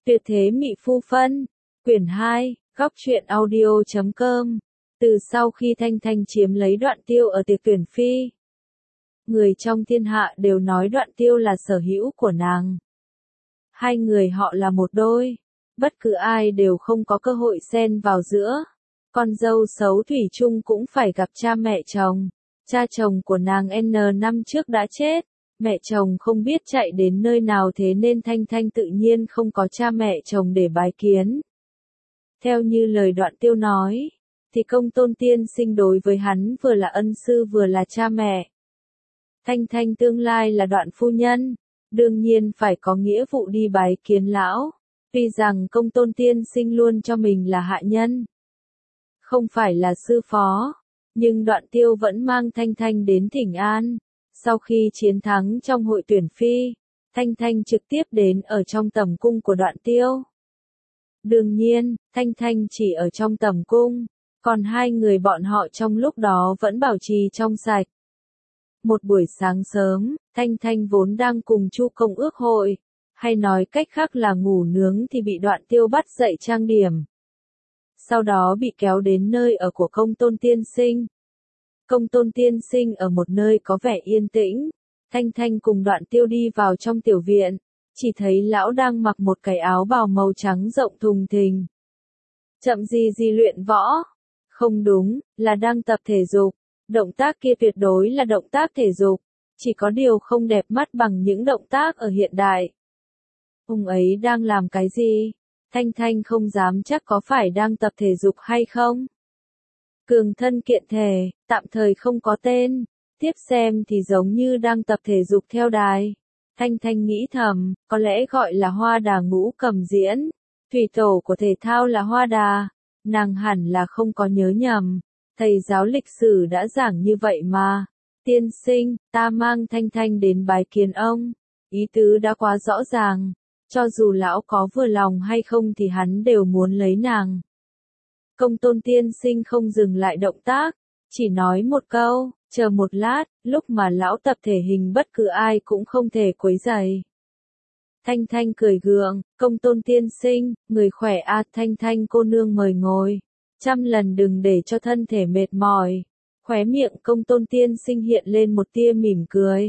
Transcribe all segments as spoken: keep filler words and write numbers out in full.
Tuyệt thế Mị Phu Phân, quyển hai, góc truyện audio chấm com. Từ sau khi Thanh Thanh chiếm lấy Đoạn Tiêu ở tiệc tuyển phi, người trong thiên hạ đều nói Đoạn Tiêu là sở hữu của nàng. Hai người họ là một đôi, bất cứ ai đều không có cơ hội xen vào giữa. Con dâu xấu thủy chung cũng phải gặp cha mẹ chồng. Cha chồng của nàng N năm trước đã chết, mẹ chồng không biết chạy đến nơi nào, thế nên Thanh Thanh tự nhiên không có cha mẹ chồng để bái kiến. Theo như lời Đoạn Tiêu nói, thì Công Tôn tiên sinh đối với hắn vừa là ân sư vừa là cha mẹ. Thanh Thanh tương lai là Đoạn phu nhân, đương nhiên phải có nghĩa vụ đi bái kiến lão. Tuy rằng Công Tôn tiên sinh luôn cho mình là hạ nhân, không phải là sư phó, nhưng Đoạn Tiêu vẫn mang Thanh Thanh đến Thỉnh An. Sau khi chiến thắng trong hội tuyển phi, Thanh Thanh trực tiếp đến ở trong tầm cung của Đoạn Tiêu. Đương nhiên, Thanh Thanh chỉ ở trong tầm cung, còn hai người bọn họ trong lúc đó vẫn bảo trì trong sạch. Một buổi sáng sớm, Thanh Thanh vốn đang cùng Chu Công ước hội, hay nói cách khác là ngủ nướng, thì bị Đoạn Tiêu bắt dậy trang điểm. Sau đó bị kéo đến nơi ở của Công Tôn tiên sinh. Công Tôn tiên sinh ở một nơi có vẻ yên tĩnh. Thanh Thanh cùng Đoạn Tiêu đi vào trong tiểu viện, chỉ thấy lão đang mặc một cái áo bào màu trắng rộng thùng thình. Chậm gì gì luyện võ? Không đúng, là đang tập thể dục. Động tác kia tuyệt đối là động tác thể dục, chỉ có điều không đẹp mắt bằng những động tác ở hiện đại. Ông ấy đang làm cái gì? Thanh Thanh không dám chắc có phải đang tập thể dục hay không. Cường thân kiện thể, tạm thời không có tên, tiếp xem thì giống như đang tập thể dục theo đài. Thanh Thanh nghĩ thầm, có lẽ gọi là Hoa Đà Ngũ Cầm Diễn, thủy tổ của thể thao là Hoa Đà, nàng hẳn là không có nhớ nhầm, thầy giáo lịch sử đã giảng như vậy mà. Tiên sinh, ta mang Thanh Thanh đến bái kiến ông, ý tứ đã quá rõ ràng, cho dù lão có vừa lòng hay không thì hắn đều muốn lấy nàng. Công Tôn tiên sinh không dừng lại động tác, chỉ nói một câu, chờ một lát, lúc mà lão tập thể hình bất cứ ai cũng không thể quấy rầy. Thanh Thanh cười gượng, Công Tôn tiên sinh, người khỏe à? Thanh Thanh cô nương mời ngồi, trăm lần đừng để cho thân thể mệt mỏi. Khóe miệng Công Tôn tiên sinh hiện lên một tia mỉm cười,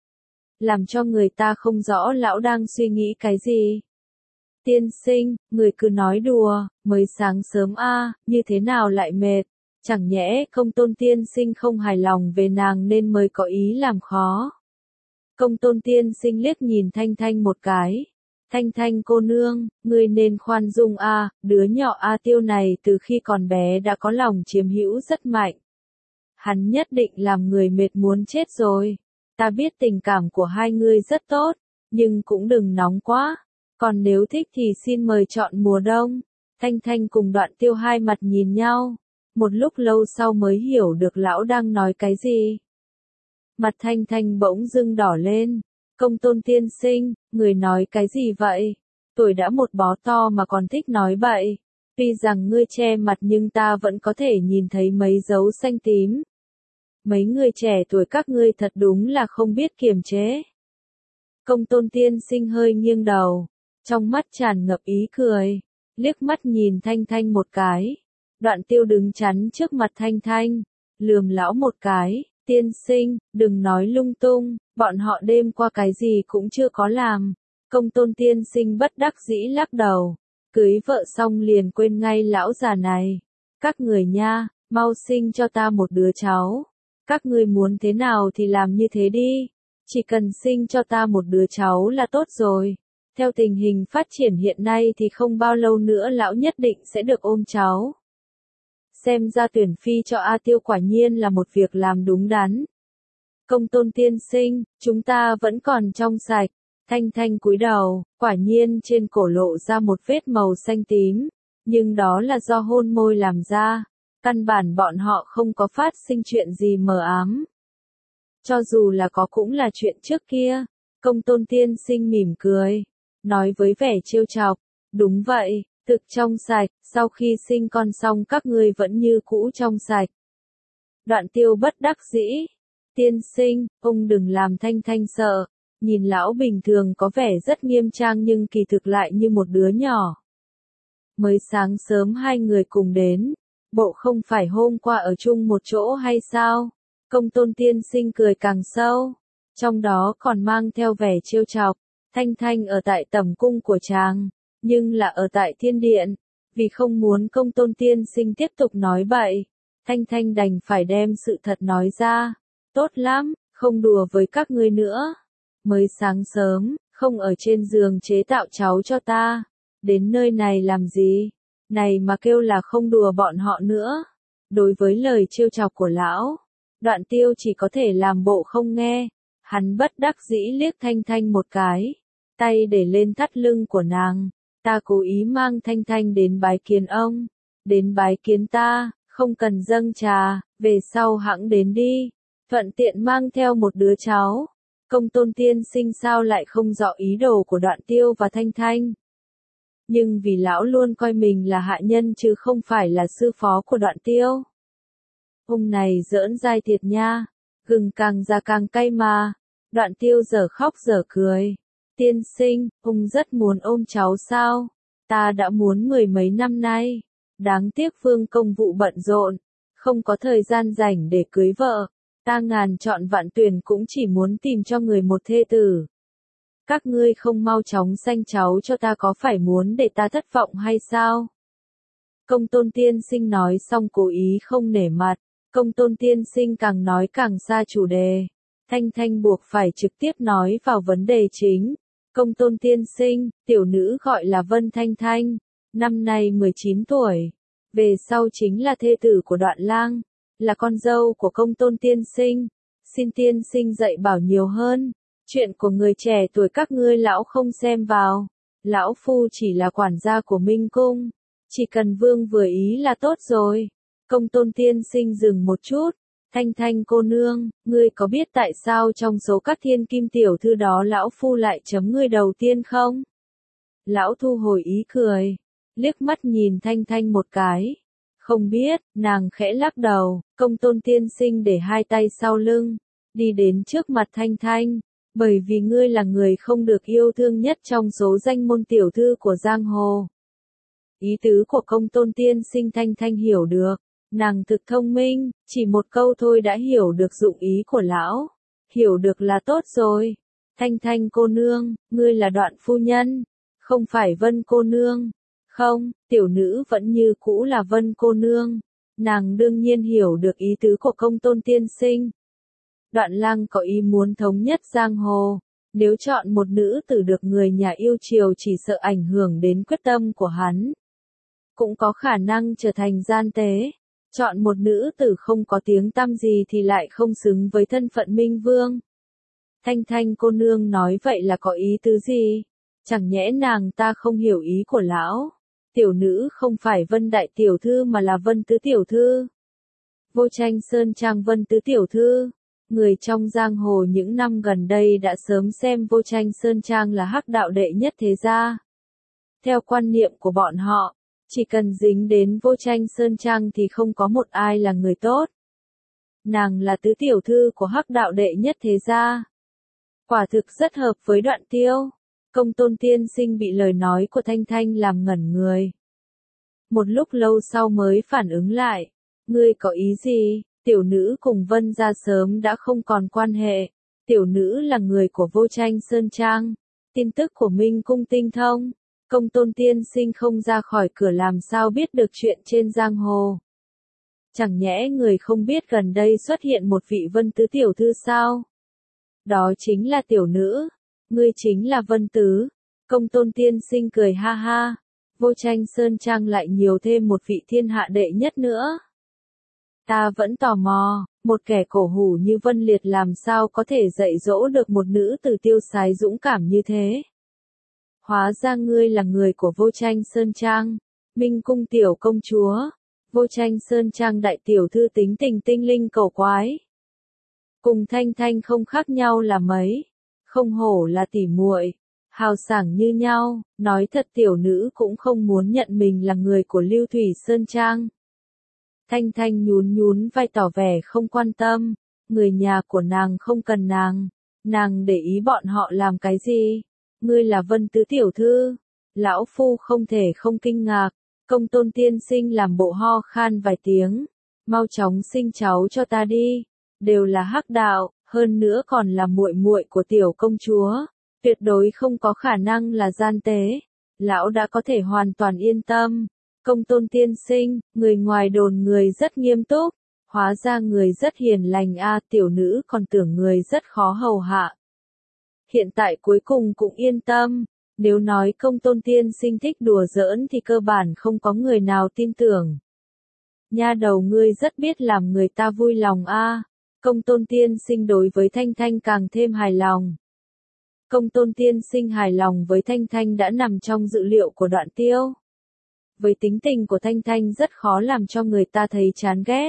làm cho người ta không rõ lão đang suy nghĩ cái gì. Tiên sinh, người cứ nói đùa, mới sáng sớm a, à, như thế nào lại mệt? Chẳng nhẽ Công Tôn tiên sinh không hài lòng về nàng nên mới có ý làm khó. Công Tôn tiên sinh liếc nhìn Thanh Thanh một cái. Thanh Thanh cô nương, người nên khoan dung a, à, đứa nhỏ A Tiêu này từ khi còn bé đã có lòng chiếm hữu rất mạnh. Hắn nhất định làm người mệt muốn chết rồi. Ta biết tình cảm của hai người rất tốt, nhưng cũng đừng nóng quá. Còn nếu thích thì xin mời chọn mùa đông. Thanh Thanh cùng Đoạn Tiêu hai mặt nhìn nhau, một lúc lâu sau mới hiểu được lão đang nói cái gì. Mặt Thanh Thanh bỗng dưng đỏ lên. Công Tôn tiên sinh, người nói cái gì vậy? Tuổi đã một bó to mà còn thích nói bậy. Tuy rằng ngươi che mặt nhưng ta vẫn có thể nhìn thấy mấy dấu xanh tím. Mấy người trẻ tuổi các ngươi thật đúng là không biết kiềm chế. Công Tôn tiên sinh hơi nghiêng đầu, trong mắt tràn ngập ý cười, liếc mắt nhìn Thanh Thanh một cái. Đoạn Tiêu đứng chắn trước mặt Thanh Thanh, lườm lão một cái, tiên sinh, đừng nói lung tung, bọn họ đêm qua cái gì cũng chưa có làm. Công Tôn tiên sinh bất đắc dĩ lắc đầu, cưới vợ xong liền quên ngay lão già này. Các người nha, mau sinh cho ta một đứa cháu. Các ngươi muốn thế nào thì làm như thế đi, chỉ cần sinh cho ta một đứa cháu là tốt rồi. Theo tình hình phát triển hiện nay thì không bao lâu nữa lão nhất định sẽ được ôm cháu. Xem ra tuyển phi cho A Tiêu quả nhiên là một việc làm đúng đắn. Công Tôn tiên sinh, chúng ta vẫn còn trong sạch. Thanh Thanh cúi đầu, quả nhiên trên cổ lộ ra một vết màu xanh tím, nhưng đó là do hôn môi làm ra. Căn bản bọn họ không có phát sinh chuyện gì mờ ám. Cho dù là có cũng là chuyện trước kia. Công Tôn tiên sinh mỉm cười, nói với vẻ trêu chọc, đúng vậy, thực trong sạch, sau khi sinh con xong các ngươi vẫn như cũ trong sạch. Đoạn Tiêu bất đắc dĩ, tiên sinh, ông đừng làm Thanh Thanh sợ, Nhìn lão bình thường có vẻ rất nghiêm trang nhưng kỳ thực lại như một đứa nhỏ. Mới sáng sớm hai người cùng đến, bộ không phải hôm qua ở chung một chỗ hay sao? Công tôn tiên sinh cười càng sâu, trong đó còn mang theo vẻ trêu chọc. Thanh Thanh ở tại tẩm cung của chàng, nhưng là ở tại thiên điện, vì không muốn công tôn tiên sinh tiếp tục nói bậy. Thanh Thanh đành phải đem sự thật nói ra. Tốt lắm, không đùa với các ngươi nữa. Mới sáng sớm, không ở trên giường chế tạo cháu cho ta. Đến nơi này làm gì? Này mà kêu là không đùa bọn họ nữa. Đối với lời trêu chọc của lão, Đoạn Tiêu chỉ có thể làm bộ không nghe. Hắn bất đắc dĩ liếc Thanh Thanh một cái, tay để lên thắt lưng của nàng. Ta cố ý mang Thanh Thanh đến bái kiến ông. Đến bái kiến ta, không cần dâng trà, về sau hẵng đến đi. Thuận tiện mang theo một đứa cháu. Công tôn tiên sinh sao lại không rõ ý đồ của Đoạn Tiêu và Thanh Thanh. Nhưng vì lão luôn coi mình là hạ nhân chứ không phải là sư phó của Đoạn Tiêu. Ông này giỡn dai thiệt nha, gừng càng già càng cay mà. Đoạn Tiêu dở khóc dở cười. Tiên sinh, ông rất muốn ôm cháu sao? Ta đã muốn mười mấy năm nay. Đáng tiếc vương công vụ bận rộn, không có thời gian rảnh để cưới vợ. Ta ngàn chọn vạn tuyển cũng chỉ muốn tìm cho người một thê tử. Các ngươi không mau chóng sanh cháu cho ta có phải muốn để ta thất vọng hay sao? Công tôn tiên sinh nói xong cố ý không nể mặt. Công tôn tiên sinh càng nói càng xa chủ đề. Thanh Thanh buộc phải trực tiếp nói vào vấn đề chính. Công tôn tiên sinh, tiểu nữ gọi là Vân Thanh Thanh, năm nay mười chín tuổi. Về sau chính là thê tử của Đoạn Lang, là con dâu của công tôn tiên sinh. Xin tiên sinh dạy bảo nhiều hơn. Chuyện của người trẻ tuổi các ngươi lão không xem vào. Lão phu chỉ là quản gia của Minh Cung. Chỉ cần vương vừa ý là tốt rồi. Công tôn tiên sinh dừng một chút. Thanh Thanh cô nương, ngươi có biết tại sao trong số các thiên kim tiểu thư đó lão phu lại chấm ngươi đầu tiên không? Lão thu hồi ý cười, liếc mắt nhìn Thanh Thanh một cái. Không biết, nàng khẽ lắc đầu. Công tôn tiên sinh để hai tay sau lưng, đi đến trước mặt Thanh Thanh. Bởi vì ngươi là người không được yêu thương nhất trong số danh môn tiểu thư của giang hồ. Ý tứ của công tôn tiên sinh Thanh Thanh hiểu được. Nàng thực thông minh, chỉ một câu thôi đã hiểu được dụng ý của lão. Hiểu được là tốt rồi. Thanh Thanh cô nương, ngươi là Đoạn phu nhân, không phải Vân cô nương. Không, tiểu nữ vẫn như cũ là Vân cô nương. Nàng đương nhiên hiểu được ý tứ của công tôn tiên sinh. Đoạn Lang có ý muốn thống nhất giang hồ. Nếu chọn một nữ tử được người nhà yêu chiều chỉ sợ ảnh hưởng đến quyết tâm của hắn. Cũng có khả năng trở thành gian tế. Chọn một nữ tử không có tiếng tăm gì thì lại không xứng với thân phận Minh Vương. Thanh Thanh cô nương nói vậy là có ý tứ gì? Chẳng nhẽ nàng ta không hiểu ý của lão? Tiểu nữ không phải Vân đại tiểu thư mà là Vân tứ tiểu thư. Vô Tranh Sơn Trang Vân tứ tiểu thư. Người trong giang hồ những năm gần đây đã sớm xem Vô Tranh Sơn Trang là hắc đạo đệ nhất thế gia. Theo quan niệm của bọn họ, chỉ cần dính đến Vô Tranh Sơn Trang thì không có một ai là người tốt. Nàng là tứ tiểu thư của hắc đạo đệ nhất thế gia. Quả thực rất hợp với Đoạn Tiêu. Công tôn tiên sinh bị lời nói của Thanh Thanh làm ngẩn người. Một lúc lâu sau mới phản ứng lại. Ngươi có ý gì? Tiểu nữ cùng Vân gia sớm đã không còn quan hệ. Tiểu nữ là người của Vô Tranh Sơn Trang. Tin tức của Minh Cung tinh thông. Công tôn tiên sinh không ra khỏi cửa làm sao biết được chuyện trên giang hồ. Chẳng nhẽ người không biết gần đây xuất hiện một vị Vân tứ tiểu thư sao? Đó chính là tiểu nữ. Ngươi chính là Vân tứ. Công tôn tiên sinh cười ha ha. Vô Tranh Sơn Trang lại nhiều thêm một vị thiên hạ đệ nhất nữa. Ta vẫn tò mò, một kẻ cổ hủ như Vân Liệt làm sao có thể dạy dỗ được một nữ tử tiêu sái dũng cảm như thế. Hóa ra ngươi là người của Vô Tranh Sơn Trang, Minh Cung tiểu công chúa, Vô Tranh Sơn Trang đại tiểu thư tính tình tinh linh cầu quái. Cùng Thanh Thanh không khác nhau là mấy, không hổ là tỉ muội, hào sảng như nhau, nói thật tiểu nữ cũng không muốn nhận mình là người của Lưu Thủy Sơn Trang. Thanh Thanh nhún nhún vai tỏ vẻ không quan tâm, người nhà của nàng không cần nàng, Nàng để ý bọn họ làm cái gì? Ngươi là Vân tứ tiểu thư. Lão phu không thể không kinh ngạc. Công tôn tiên sinh làm bộ ho khan vài tiếng. Mau chóng sinh cháu cho ta đi. Đều là hắc đạo, hơn nữa còn là muội muội của tiểu công chúa. Tuyệt đối không có khả năng là gian tế. Lão đã có thể hoàn toàn yên tâm. Công tôn tiên sinh, người ngoài đồn người rất nghiêm túc. Hóa ra người rất hiền lành a, tiểu nữ còn tưởng người rất khó hầu hạ. Hiện tại cuối cùng cũng yên tâm. Nếu nói công tôn tiên sinh thích đùa giỡn thì cơ bản không có người nào tin tưởng. Nha đầu ngươi rất biết làm người ta vui lòng a. Công tôn tiên sinh đối với Thanh Thanh càng thêm hài lòng. Công tôn tiên sinh hài lòng với Thanh Thanh đã nằm trong dự liệu của Đoạn Tiêu. Với tính tình của Thanh Thanh rất khó làm cho người ta thấy chán ghét.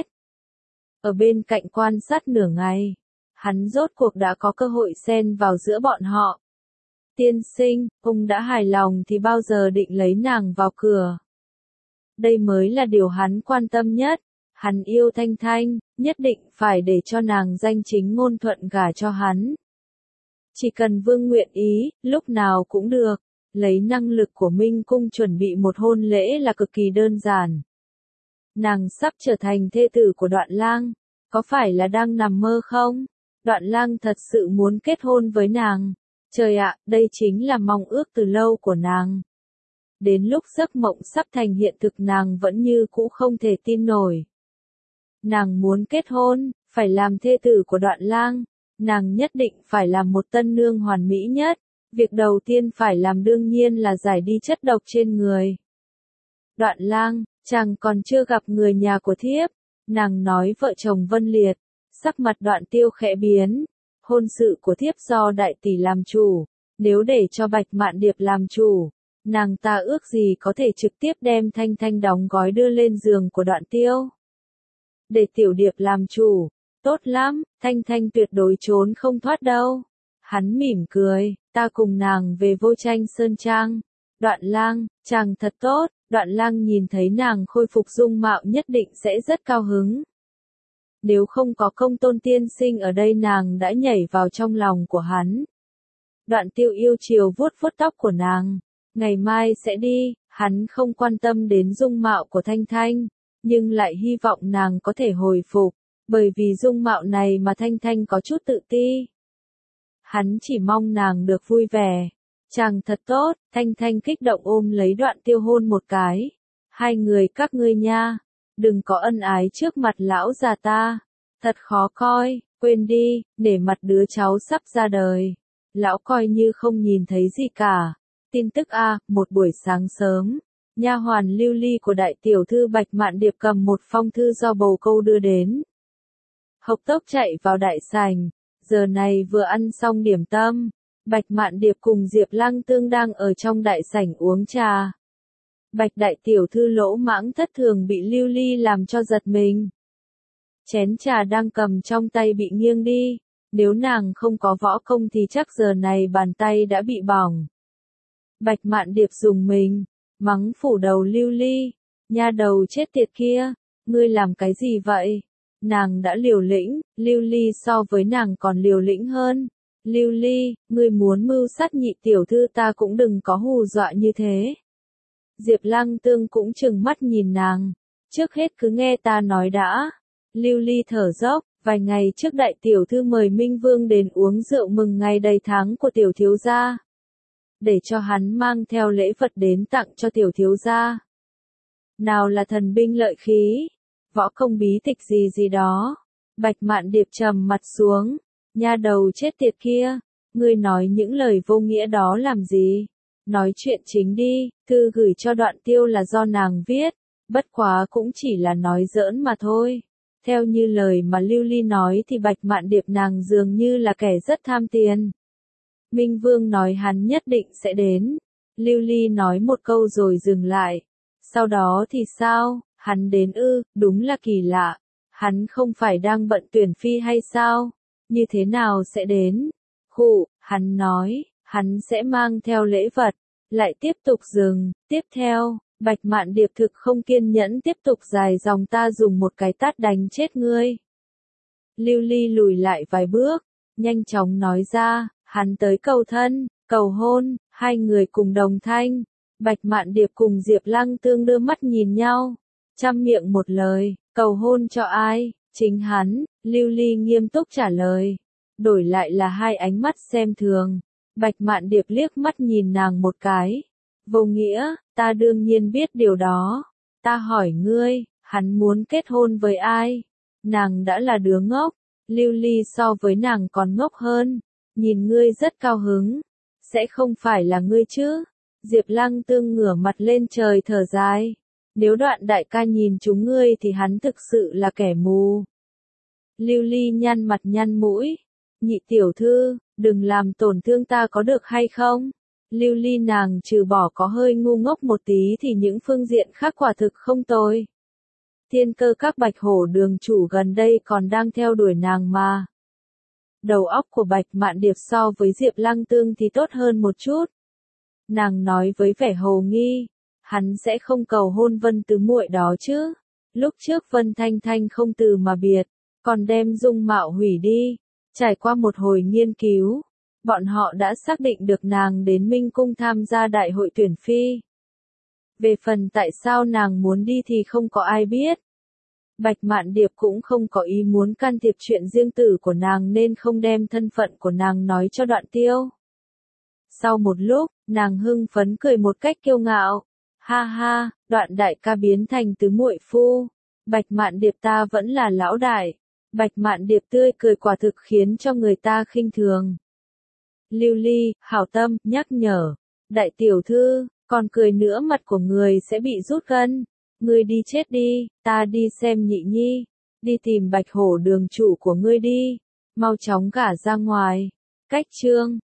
Ở bên cạnh quan sát nửa ngày, hắn rốt cuộc đã có cơ hội xen vào giữa bọn họ. Tiên sinh, ông đã hài lòng thì bao giờ định lấy nàng vào cửa? Đây mới là điều hắn quan tâm nhất. Hắn yêu Thanh Thanh, nhất định phải để cho nàng danh chính ngôn thuận gả cho hắn. Chỉ cần vương nguyện ý, lúc nào cũng được. Lấy năng lực của Minh Cung chuẩn bị một hôn lễ là cực kỳ đơn giản. Nàng sắp trở thành thê tử của Đoạn Lang, có phải là đang nằm mơ không? Đoạn Lang thật sự muốn kết hôn với nàng. Trời ạ, đây chính là mong ước từ lâu của nàng. Đến lúc giấc mộng sắp thành hiện thực nàng vẫn như cũ không thể tin nổi. Nàng muốn kết hôn, phải làm thê tử của Đoạn Lang. Nàng nhất định phải làm một tân nương hoàn mỹ nhất. Việc đầu tiên phải làm đương nhiên là giải đi chất độc trên người. Đoạn Lang, chàng còn chưa gặp người nhà của thiếp. Nàng nói vợ chồng Vân Liệt. Sắc mặt Đoạn Tiêu khẽ biến. Hôn sự của thiếp do đại tỷ làm chủ. Nếu để cho Bạch Mạn Điệp làm chủ, nàng ta ước gì có thể trực tiếp đem Thanh Thanh đóng gói đưa lên giường của Đoạn Tiêu. Để Tiểu Điệp làm chủ, tốt lắm, Thanh Thanh tuyệt đối trốn không thoát đâu. Hắn mỉm cười, ta cùng nàng về Vô Tranh Sơn Trang. Đoạn Lang, chàng thật tốt. Đoạn Lang nhìn thấy nàng khôi phục dung mạo nhất định sẽ rất cao hứng. Nếu không có công tôn tiên sinh ở đây nàng đã nhảy vào trong lòng của hắn. Đoạn Tiêu yêu chiều vuốt vuốt tóc của nàng. Ngày mai sẽ đi, hắn không quan tâm đến dung mạo của Thanh Thanh, nhưng lại hy vọng nàng có thể hồi phục, bởi vì dung mạo này mà Thanh Thanh có chút tự ti. Hắn chỉ mong nàng được vui vẻ. Chàng thật tốt, Thanh Thanh kích động ôm lấy Đoạn Tiêu hôn một cái. Hai người các ngươi nha, đừng có ân ái trước mặt lão già ta. Thật khó coi, quên đi, để mặt đứa cháu sắp ra đời. Lão coi như không nhìn thấy gì cả. Tin tức A, một buổi sáng sớm, nha hoàn Lưu Ly của đại tiểu thư Bạch Mạn Điệp cầm một phong thư do bầu câu đưa đến. Hộc tốc chạy vào đại sảnh, giờ này vừa ăn xong điểm tâm, Bạch Mạn Điệp cùng Diệp Lăng Tương đang ở trong đại sảnh uống trà. Bạch đại tiểu thư lỗ mãng thất thường bị Lưu Ly làm cho giật mình. Chén trà đang cầm trong tay bị nghiêng đi, nếu nàng không có võ công thì chắc giờ này bàn tay đã bị bỏng. Bạch Mạn Điệp dùng mình, mắng phủ đầu Lưu Ly, nha đầu chết tiệt kia, ngươi làm cái gì vậy? Nàng đã liều lĩnh, Lưu Ly so với nàng còn liều lĩnh hơn. Lưu Ly, ngươi muốn mưu sát nhị tiểu thư ta cũng đừng có hù dọa như thế. Diệp Lăng Tương cũng trừng mắt nhìn nàng, trước hết cứ nghe ta nói đã. Lưu Ly thở dốc, vài ngày trước đại tiểu thư mời Minh Vương đến uống rượu mừng ngày đầy tháng của tiểu thiếu gia. Để cho hắn mang theo lễ vật đến tặng cho tiểu thiếu gia. Nào là thần binh lợi khí, võ công bí tịch gì gì đó. Bạch Mạn Điệp trầm mặt xuống, nha đầu chết tiệt kia, ngươi nói những lời vô nghĩa đó làm gì? Nói chuyện chính đi, thư gửi cho Đoạn Tiêu là do nàng viết, bất quá cũng chỉ là nói giỡn mà thôi. Theo như lời mà Lưu Ly nói thì Bạch Mạn Điệp nàng dường như là kẻ rất tham tiền. Minh Vương nói hắn nhất định sẽ đến. Lưu Ly nói một câu rồi dừng lại. Sau đó thì sao, hắn đến ư, đúng là kỳ lạ. Hắn không phải đang bận tuyển phi hay sao? Như thế nào sẽ đến? Khụ, hắn nói, hắn sẽ mang theo lễ vật. Lại tiếp tục dừng, tiếp theo, Bạch Mạn Điệp thực không kiên nhẫn tiếp tục dài dòng ta dùng một cái tát đánh chết ngươi. Lưu Ly lùi lại vài bước, nhanh chóng nói ra, hắn tới cầu thân, cầu hôn, hai người cùng đồng thanh. Bạch Mạn Điệp cùng Diệp Lăng Tương đưa mắt nhìn nhau, trăm miệng một lời, cầu hôn cho ai? Chính hắn. Lưu Ly nghiêm túc trả lời. Đổi lại là hai ánh mắt xem thường. Bạch Mạn Điệp liếc mắt nhìn nàng một cái. Vô nghĩa, ta đương nhiên biết điều đó. Ta hỏi ngươi, hắn muốn kết hôn với ai? Nàng đã là đứa ngốc. Lưu Ly so với nàng còn ngốc hơn. Nhìn ngươi rất cao hứng. Sẽ không phải là ngươi chứ? Diệp Lăng Tương ngửa mặt lên trời thở dài. Nếu Đoạn đại ca nhìn chúng ngươi thì hắn thực sự là kẻ mù. Lưu Ly nhăn mặt nhăn mũi. Nhị tiểu thư, đừng làm tổn thương ta có được hay không? Lưu Ly nàng trừ bỏ có hơi ngu ngốc một tí thì những phương diện khác quả thực không tồi. Thiên Cơ các Bạch Hổ đường chủ gần đây còn đang theo đuổi nàng mà. Đầu óc của Bạch Mạn Điệp so với Diệp Lăng Tương thì tốt hơn một chút. Nàng nói với vẻ hồ nghi, hắn sẽ không cầu hôn Vân Tứ muội đó chứ? Lúc trước Vân Thanh Thanh không từ mà biệt, còn đem dung mạo hủy đi. Trải qua một hồi nghiên cứu, bọn họ đã xác định được nàng đến Minh Cung tham gia đại hội tuyển phi. Về phần tại sao nàng muốn đi thì không có ai biết. Bạch Mạn Điệp cũng không có ý muốn can thiệp chuyện riêng tử của nàng nên không đem thân phận của nàng nói cho Đoạn Tiêu. Sau một lúc, nàng hưng phấn cười một cách kiêu ngạo. Ha ha, Đoạn đại ca biến thành tứ muội phu. Bạch Mạn Điệp ta vẫn là lão đại. Bạch Mạn Điệp tươi cười quả thực khiến cho người ta khinh thường. Lưu Ly, hảo tâm, nhắc nhở. Đại tiểu thư, còn cười nữa mặt của người sẽ bị rút gân. Ngươi đi chết đi, ta đi xem nhị nhi. Đi tìm Bạch Hổ đường chủ của ngươi đi. Mau chóng gả ra ngoài. Cách chương.